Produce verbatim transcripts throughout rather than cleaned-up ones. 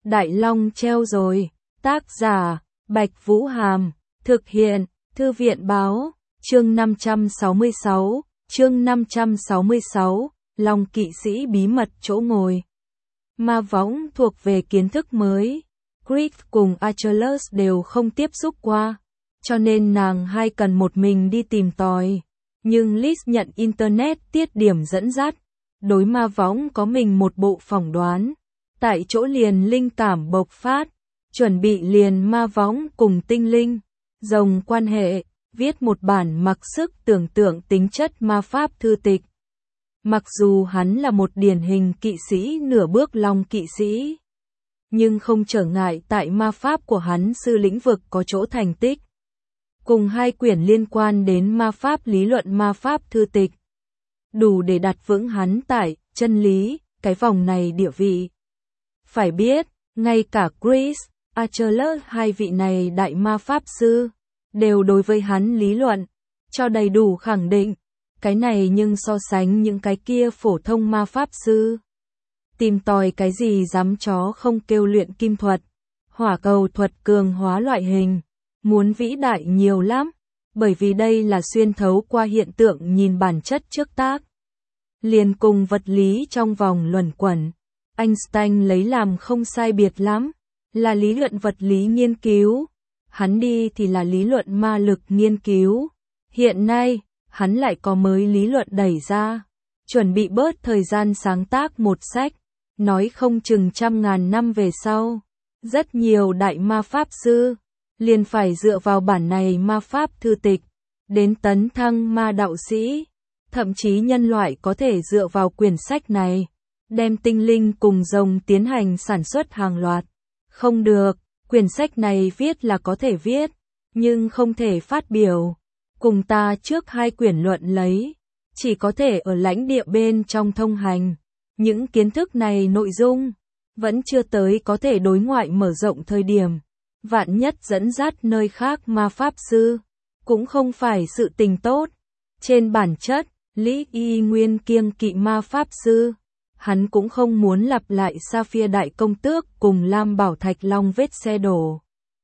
Đại Long treo rồi. Tác giả, Bạch Vũ Hàm. Thực hiện, Thư viện Báo. Chương năm trăm sáu mươi sáu. Chương năm trăm sáu mươi sáu. Long kỵ sĩ bí mật chỗ ngồi. Ma võng thuộc về kiến thức mới. Chris cùng Achilles đều không tiếp xúc qua, cho nên nàng hai cần một mình đi tìm tòi. Nhưng Liz nhận Internet tiết điểm dẫn dắt. Đối ma võng có mình một bộ phỏng đoán. Tại chỗ liền linh cảm bộc phát. Chuẩn bị liền ma võng cùng tinh linh, rồng quan hệ, viết một bản mặc sức tưởng tượng tính chất ma pháp thư tịch. Mặc dù hắn là một điển hình kỵ sĩ nửa bước long kỵ sĩ, nhưng không trở ngại tại ma pháp của hắn sư lĩnh vực có chỗ thành tích. Cùng hai quyển liên quan đến ma pháp lý luận ma pháp thư tịch, đủ để đặt vững hắn tại chân lý, cái vòng này địa vị. Phải biết, ngay cả Chris, Achilles hai vị này đại ma pháp sư, đều đối với hắn lý luận, cho đầy đủ khẳng định. Cái này nhưng so sánh những cái kia phổ thông ma pháp sư. Tìm tòi cái gì dám chó không kêu luyện kim thuật, hỏa cầu thuật cường hóa loại hình, muốn vĩ đại nhiều lắm, bởi vì đây là xuyên thấu qua hiện tượng nhìn bản chất trước tác. Liền cùng vật lý trong vòng luẩn quẩn, Einstein lấy làm không sai biệt lắm, là lý luận vật lý nghiên cứu, hắn đi thì là lý luận ma lực nghiên cứu. Hiện nay, hắn lại có mới lý luận đẩy ra, chuẩn bị bớt thời gian sáng tác một sách, nói không chừng trăm ngàn năm về sau. Rất nhiều đại ma pháp sư, liền phải dựa vào bản này ma pháp thư tịch, đến tấn thăng ma đạo sĩ. Thậm chí nhân loại có thể dựa vào quyển sách này, đem tinh linh cùng rồng tiến hành sản xuất hàng loạt. Không được, quyển sách này viết là có thể viết, nhưng không thể phát biểu. Cùng ta trước hai quyển luận lấy, chỉ có thể ở lãnh địa bên trong thông hành. Những kiến thức này nội dung, vẫn chưa tới có thể đối ngoại mở rộng thời điểm. Vạn nhất dẫn dắt nơi khác ma pháp sư, cũng không phải sự tình tốt. Trên bản chất, Lý Y Nguyên kiêng kỵ ma pháp sư. Hắn cũng không muốn lặp lại Sapphire đại công tước cùng Lam Bảo Thạch Long vết xe đổ.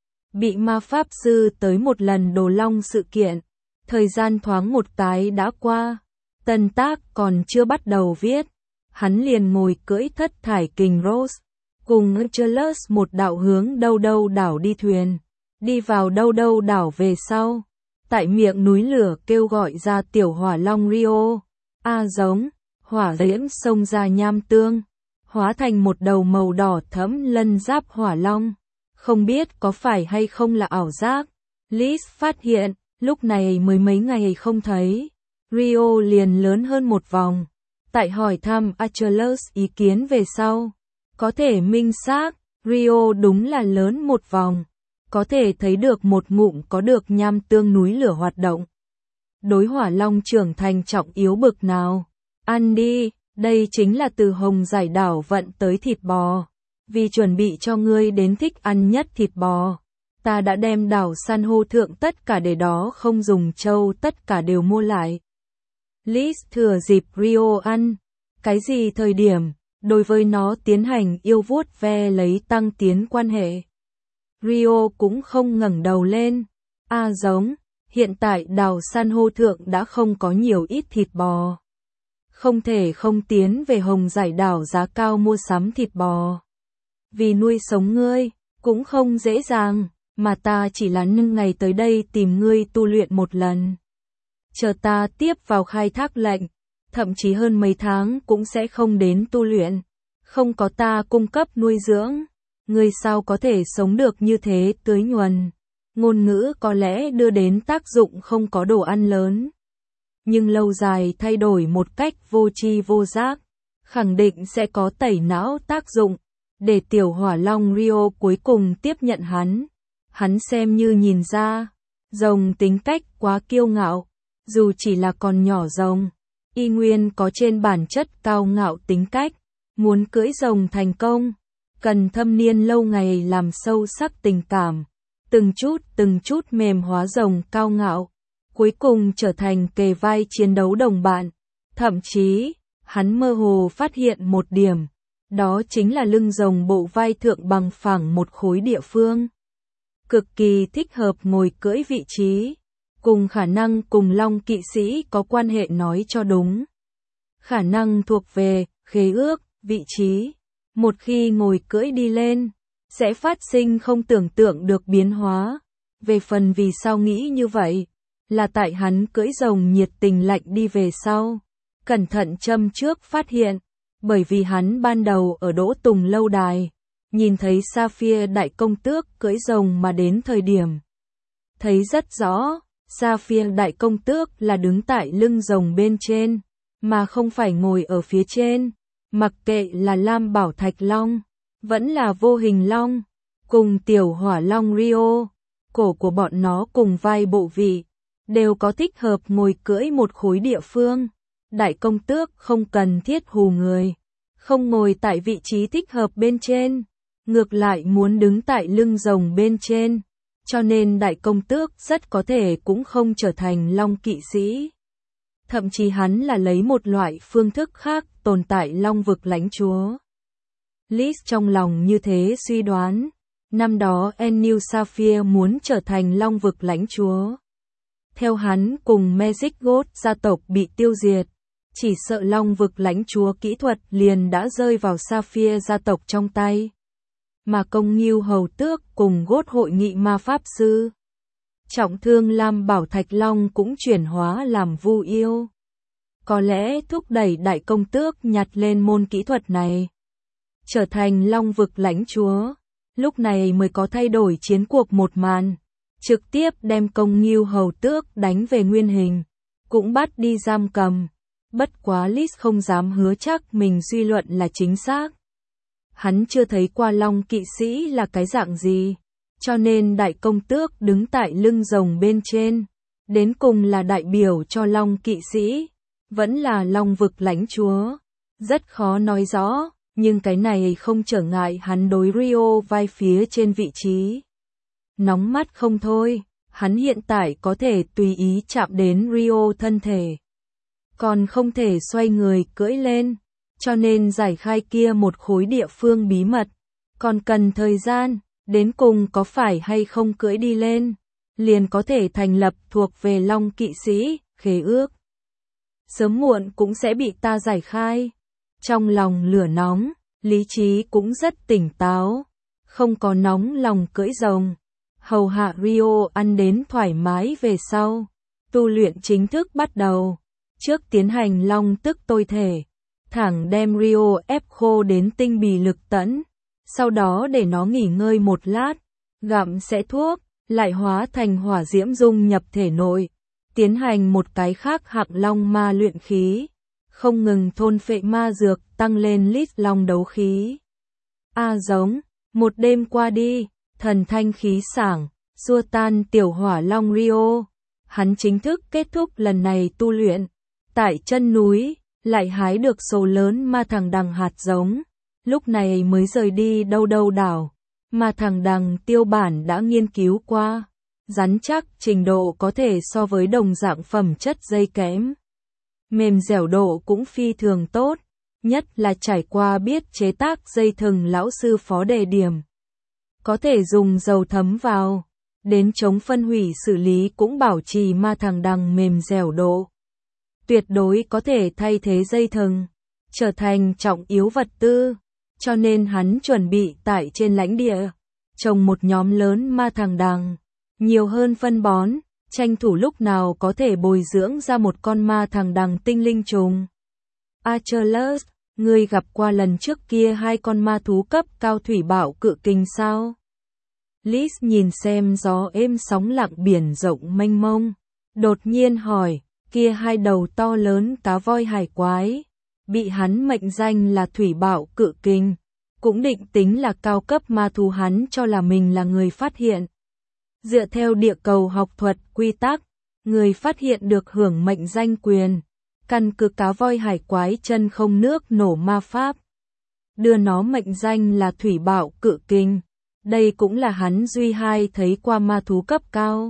Bị ma pháp sư tới một lần đồ long sự kiện. Thời gian thoáng một cái đã qua, tân tác còn chưa bắt đầu viết, hắn liền ngồi cưỡi thất thải kình Rose, cùng Achilles một đạo hướng đâu đâu đảo đi thuyền, đi vào đâu đâu đảo về sau, tại miệng núi lửa kêu gọi ra tiểu hỏa long Rio, a giống, hỏa diễm xông ra nham tương, hóa thành một đầu màu đỏ thẫm lân giáp hỏa long, không biết có phải hay không là ảo giác. Liz phát hiện, lúc này mới mấy ngày không thấy, Rio liền lớn hơn một vòng. Tại hỏi thăm Achilles ý kiến về sau, có thể minh xác, Rio đúng là lớn một vòng, có thể thấy được một ngụm có được nham tương núi lửa hoạt động. Đối hỏa long trưởng thành trọng yếu bực nào, ăn đi, đây chính là từ Hồng Giải đảo vận tới thịt bò, vì chuẩn bị cho ngươi đến thích ăn nhất thịt bò. Ta đã đem đảo san hô thượng tất cả để đó không dùng châu tất cả đều mua lại. Liz thừa dịp Rio ăn, cái gì thời điểm, đối với nó tiến hành yêu vuốt ve lấy tăng tiến quan hệ. Rio cũng không ngẩng đầu lên. A giống, hiện tại đảo san hô thượng đã không có nhiều ít thịt bò. Không thể không tiến về Hồng Giải đảo giá cao mua sắm thịt bò. Vì nuôi sống ngươi, cũng không dễ dàng. Mà ta chỉ là nâng ngày tới đây tìm ngươi tu luyện một lần. Chờ ta tiếp vào khai thác lệnh, thậm chí hơn mấy tháng cũng sẽ không đến tu luyện. Không có ta cung cấp nuôi dưỡng, ngươi sao có thể sống được như thế tưới nhuần. Ngôn ngữ có lẽ đưa đến tác dụng không có đồ ăn lớn, nhưng lâu dài thay đổi một cách vô tri vô giác, khẳng định sẽ có tẩy não tác dụng, để tiểu hỏa long Rio cuối cùng tiếp nhận hắn. Hắn xem như nhìn ra, rồng tính cách quá kiêu ngạo, dù chỉ là con nhỏ rồng, y nguyên có trên bản chất cao ngạo tính cách, muốn cưỡi rồng thành công, cần thâm niên lâu ngày làm sâu sắc tình cảm, từng chút từng chút mềm hóa rồng cao ngạo, cuối cùng trở thành kề vai chiến đấu đồng bạn. Thậm chí, hắn mơ hồ phát hiện một điểm, đó chính là lưng rồng bộ vai thượng bằng phẳng một khối địa phương. Cực kỳ thích hợp ngồi cưỡi vị trí, cùng khả năng cùng Long kỵ sĩ có quan hệ nói cho đúng. Khả năng thuộc về, khế ước, vị trí. Một khi ngồi cưỡi đi lên, sẽ phát sinh không tưởng tượng được biến hóa. Về phần vì sao nghĩ như vậy, là tại hắn cưỡi rồng nhiệt tình lạnh đi về sau. Cẩn thận châm trước phát hiện, bởi vì hắn ban đầu ở Đỗ Tùng lâu đài, nhìn thấy Sapphire đại công tước cưỡi rồng mà đến thời điểm. Thấy rất rõ, Sapphire đại công tước là đứng tại lưng rồng bên trên, mà không phải ngồi ở phía trên. Mặc kệ là Lam Bảo Thạch Long, vẫn là Vô Hình Long, cùng Tiểu Hỏa Long Rio, cổ của bọn nó cùng vai bộ vị, đều có thích hợp ngồi cưỡi một khối địa phương. Đại công tước không cần thiết hù người, không ngồi tại vị trí thích hợp bên trên, ngược lại muốn đứng tại lưng rồng bên trên, cho nên đại công tước rất có thể cũng không trở thành Long kỵ sĩ. Thậm chí hắn là lấy một loại phương thức khác tồn tại Long vực lãnh chúa. Liz trong lòng như thế suy đoán, năm đó Ennew Sapphire muốn trở thành Long vực lãnh chúa. Theo hắn cùng Magic God gia tộc bị tiêu diệt, chỉ sợ Long vực lãnh chúa kỹ thuật liền đã rơi vào Sapphire gia tộc trong tay. Mà công nghiêu hầu tước cùng God hội nghị ma pháp sư. Trọng thương Lam Bảo Thạch Long cũng chuyển hóa làm vu yêu. Có lẽ thúc đẩy đại công tước nhặt lên môn kỹ thuật này, trở thành Long vực lãnh chúa, lúc này mới có thay đổi chiến cuộc một màn, trực tiếp đem công nghiêu hầu tước đánh về nguyên hình, cũng bắt đi giam cầm. Bất quá Liz không dám hứa chắc mình suy luận là chính xác. Hắn chưa thấy qua Long kỵ sĩ là cái dạng gì, cho nên đại công tước đứng tại lưng rồng bên trên, đến cùng là đại biểu cho Long kỵ sĩ, vẫn là Long vực lãnh chúa. Rất khó nói rõ, nhưng cái này không trở ngại hắn đối Rio vai phía trên vị trí. Nóng mắt không thôi, hắn hiện tại có thể tùy ý chạm đến Rio thân thể, còn không thể xoay người cưỡi lên, cho nên giải khai kia một khối địa phương bí mật, còn cần thời gian, đến cùng có phải hay không cưỡi đi lên, liền có thể thành lập thuộc về Long kỵ sĩ, khế ước. Sớm muộn cũng sẽ bị ta giải khai. Trong lòng lửa nóng, lý trí cũng rất tỉnh táo, không có nóng lòng cưỡi rồng. Hầu hạ Rio ăn đến thoải mái về sau, tu luyện chính thức bắt đầu. Trước tiến hành long tức tôi thể, thẳng đem Rio ép khô đến tinh bì lực tẫn, sau đó để nó nghỉ ngơi một lát, gặm sẽ thuốc, lại hóa thành hỏa diễm dung nhập thể nội, tiến hành một cái khác hạng long ma luyện khí, không ngừng thôn phệ ma dược tăng lên lít long đấu khí. A giống, một đêm qua đi, thần thanh khí sảng, xua tan tiểu hỏa long Rio, hắn chính thức kết thúc lần này tu luyện. Tại chân núi, lại hái được số lớn ma thằng đằng hạt giống, lúc này mới rời đi đâu đâu đảo. Ma thằng đằng tiêu bản đã nghiên cứu qua, rắn chắc trình độ có thể so với đồng dạng phẩm chất dây kẽm. Mềm dẻo độ cũng phi thường tốt, nhất là trải qua biết chế tác dây thừng lão sư phó đề điểm. Có thể dùng dầu thấm vào, đến chống phân hủy xử lý cũng bảo trì ma thằng đằng mềm dẻo độ. Tuyệt đối có thể thay thế dây thừng, trở thành trọng yếu vật tư, cho nên hắn chuẩn bị tại trên lãnh địa, trồng một nhóm lớn ma thằng đằng, nhiều hơn phân bón, tranh thủ lúc nào có thể bồi dưỡng ra một con ma thằng đằng tinh linh trùng. Achilles, ngươi gặp qua lần trước kia hai con ma thú cấp cao thủy bạo cự kình sao? Liz nhìn xem gió êm sóng lặng biển rộng mênh mông, đột nhiên hỏi. Kia hai đầu to lớn cá voi hải quái, bị hắn mệnh danh là thủy bạo cự kình, cũng định tính là cao cấp ma thú hắn cho là mình là người phát hiện. Dựa theo địa cầu học thuật quy tắc, người phát hiện được hưởng mệnh danh quyền, căn cứ cá voi hải quái chân không nước nổ ma pháp, đưa nó mệnh danh là thủy bạo cự kình. Đây cũng là hắn duy hai thấy qua ma thú cấp cao.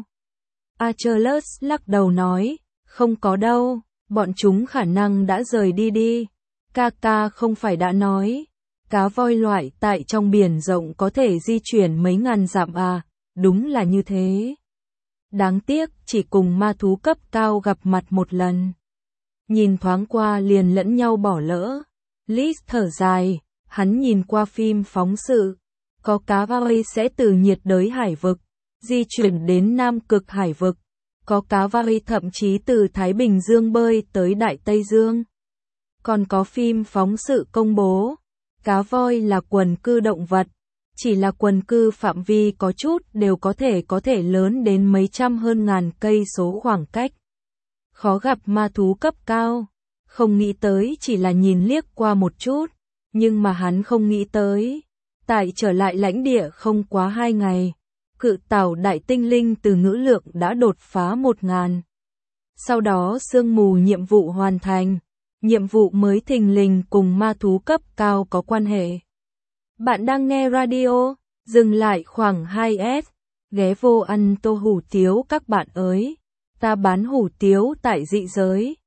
Achilles lắc đầu nói. Không có đâu, bọn chúng khả năng đã rời đi đi. Ca ca không phải đã nói, Cá voi loại tại trong biển rộng có thể di chuyển mấy ngàn dặm à, đúng là như thế. Đáng tiếc, chỉ cùng ma thú cấp cao gặp mặt một lần. Nhìn thoáng qua liền lẫn nhau bỏ lỡ. Liz thở dài, hắn nhìn qua phim phóng sự. Có cá voi sẽ từ nhiệt đới hải vực, di chuyển đến Nam Cực hải vực. Có cá voi thậm chí từ Thái Bình Dương bơi tới Đại Tây Dương. Còn có phim phóng sự công bố, cá voi là quần cư động vật, chỉ là quần cư phạm vi có chút đều có thể có thể lớn đến mấy trăm hơn ngàn cây số khoảng cách. Khó gặp ma thú cấp cao, không nghĩ tới chỉ là nhìn liếc qua một chút, nhưng mà hắn không nghĩ tới. Tại trở lại lãnh địa không quá hai ngày, cự tảo đại tinh linh từ ngữ lượng đã đột phá một ngàn. Sau đó sương mù nhiệm vụ hoàn thành, nhiệm vụ mới thình lình cùng ma thú cấp cao có quan hệ. Bạn đang nghe radio, dừng lại khoảng hai S, ghé vô ăn tô hủ tiếu các bạn ơi, ta bán hủ tiếu tại dị giới.